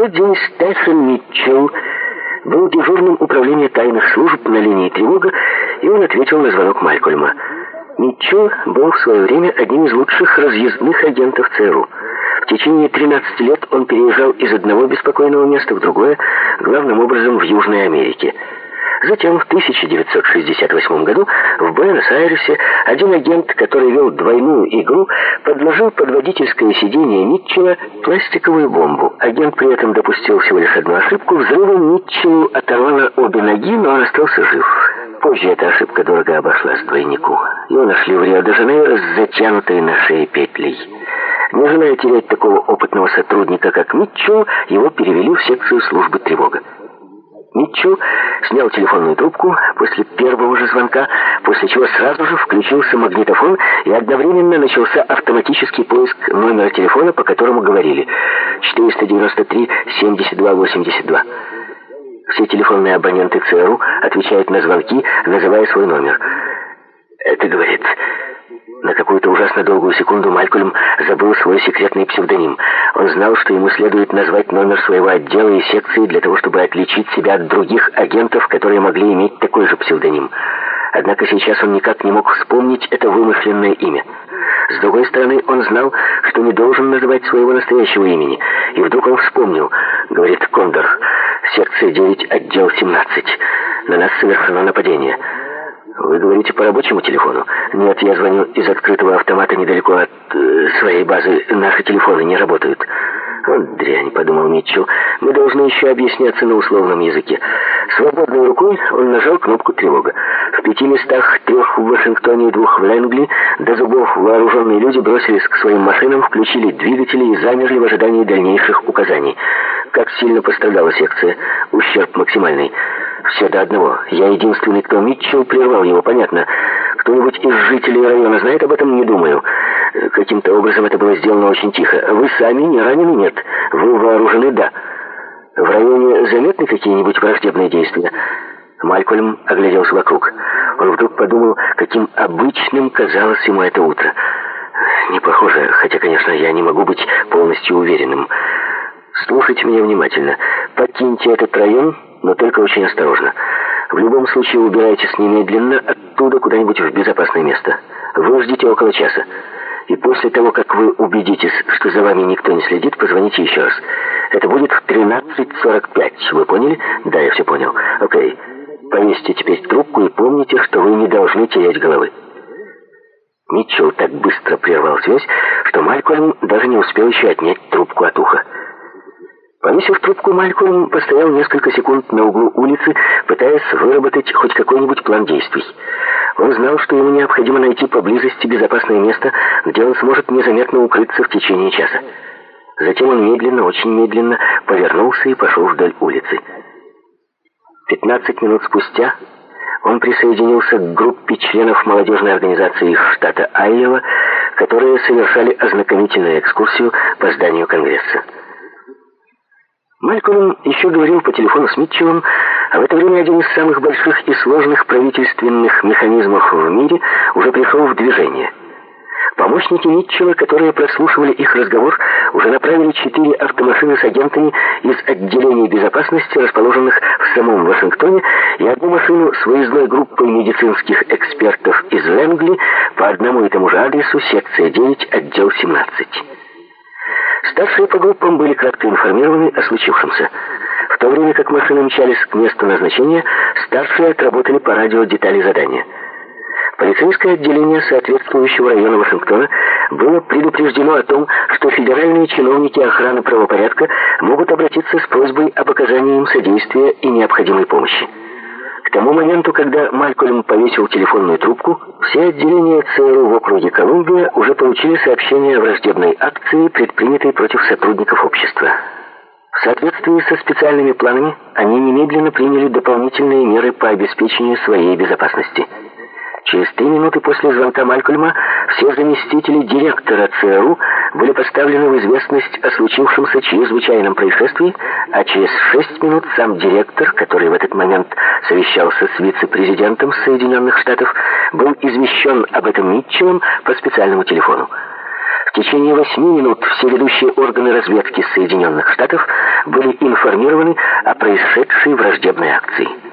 тот день Стефан Митчелл был дежурным управления тайных служб на линии тревога, и он ответил на звонок Малькольма. Митчелл был в свое время одним из лучших разъездных агентов ЦРУ. В течение 13 лет он переезжал из одного беспокойного места в другое, главным образом в Южной Америке. Затем, в 1968 году, в Буэнос-Айресе один агент, который вел двойную игру, подложил под водительское сиденье Митчелла пластиковую бомбу. Агент при этом допустил всего лишь одну ошибку. Взрывом Митчеллу оторвало обе ноги, но он остался жив. Позже эта ошибка дорого обошлась двойнику. Его нашли в Рио-де-Жанейро с затянутой на шее петлей. Не желая терять такого опытного сотрудника, как Митчелл, его перевели в секцию службы тревога. Митчелл снял телефонную трубку после первого же звонка, после чего сразу же включился магнитофон и одновременно начался автоматический поиск номера телефона, по которому говорили 493-72-82. Все телефонные абоненты ЦРУ отвечают на звонки, называя свой номер. Это, говорит... На какую-то ужасно долгую секунду Малькольм забыл свой секретный псевдоним. Он знал, что ему следует назвать номер своего отдела и секции для того, чтобы отличить себя от других агентов, которые могли иметь такой же псевдоним. Однако сейчас он никак не мог вспомнить это вымышленное имя. С другой стороны, он знал, что не должен называть своего настоящего имени. И вдруг он вспомнил. Говорит: «Кондор, секция 9, отдел 17. На нас совершено нападение». «Вы говорите по рабочему телефону?» «Нет, я звоню из открытого автомата недалеко от своей базы. Наши телефоны не работают». «Вот дрянь», — подумал Митчелл. «Мы должны еще объясняться на условном языке». Свободной рукой он нажал кнопку тревога. В 5 местах, 3 в Вашингтоне и 2 в Лэнгли, до зубов вооруженные люди бросились к своим машинам, включили двигатели и замерли в ожидании дальнейших указаний. Как сильно пострадала секция? Ущерб максимальный. Все до одного. Я единственный, кто... Митчелл прервал его, понятно. Кто-нибудь из жителей района знает об этом? Не думаю. Каким-то образом это было сделано очень тихо. Вы сами не ранены? Нет. Вы вооружены? Да. В районе заметны какие-нибудь враждебные действия? Малькольм огляделся вокруг. Он вдруг подумал, каким обычным казалось ему это утро. Не похоже, хотя, конечно, я не могу быть полностью уверенным. Слушайте меня внимательно. Покиньте этот район, но только очень осторожно. В любом случае убирайтесь немедленно оттуда куда-нибудь в безопасное место. Вы ждите около часа. И после того, как вы убедитесь, что за вами никто не следит, позвоните еще раз. Это будет в 13:45. Вы поняли? Да, я все понял. Окей. Повесьте теперь трубку и помните, что вы не должны терять головы. Митчелл так быстро прервал связь, что Малькольм даже не успел еще отнять трубку от уха. Повесив трубку, Малькольм постоял несколько секунд на углу улицы, пытаясь выработать хоть какой-нибудь план действий. Он знал, что ему необходимо найти поблизости безопасное место, где он сможет незаметно укрыться в течение часа. Затем он медленно, очень медленно повернулся и пошел вдоль улицы. 15 минут спустя он присоединился к группе членов молодежной организации из штата Айова, которые совершали ознакомительную экскурсию по зданию Конгресса. Малькольм еще говорил по телефону с Митчеллом, а в это время один из самых больших и сложных правительственных механизмов в мире уже пришел в движение. Помощники Митчелла, которые прослушивали их разговор, уже направили 4 автомашины с агентами из отделений безопасности, расположенных в самом Вашингтоне, и одну машину с выездной группой медицинских экспертов из Лэнгли по одному и тому же адресу, секция 9, отдел 17. Старшие по группам были кратко информированы о случившемся. В то время как машины мчались к месту назначения, старшие отработали по радио детали задания. Полицейское отделение соответствующего района Вашингтона было предупреждено о том, что федеральные чиновники охраны правопорядка могут обратиться с просьбой об оказании им содействия и необходимой помощи. К тому моменту, когда Малькольм повесил телефонную трубку, все отделения ЦРУ в округе Колумбия уже получили сообщение о враждебной акции, предпринятой против сотрудников общества. В соответствии со специальными планами, они немедленно приняли дополнительные меры по обеспечению своей безопасности. Через 3 минуты после звонка Малькольма все заместители директора ЦРУ были поставлены в известность о случившемся чрезвычайном происшествии, а через 6 минут сам директор, который в этот момент совещался с вице-президентом Соединенных Штатов, был извещен об этом Митчеллом по специальному телефону. В течение 8 минут все ведущие органы разведки Соединенных Штатов были информированы о происшедшей враждебной акции.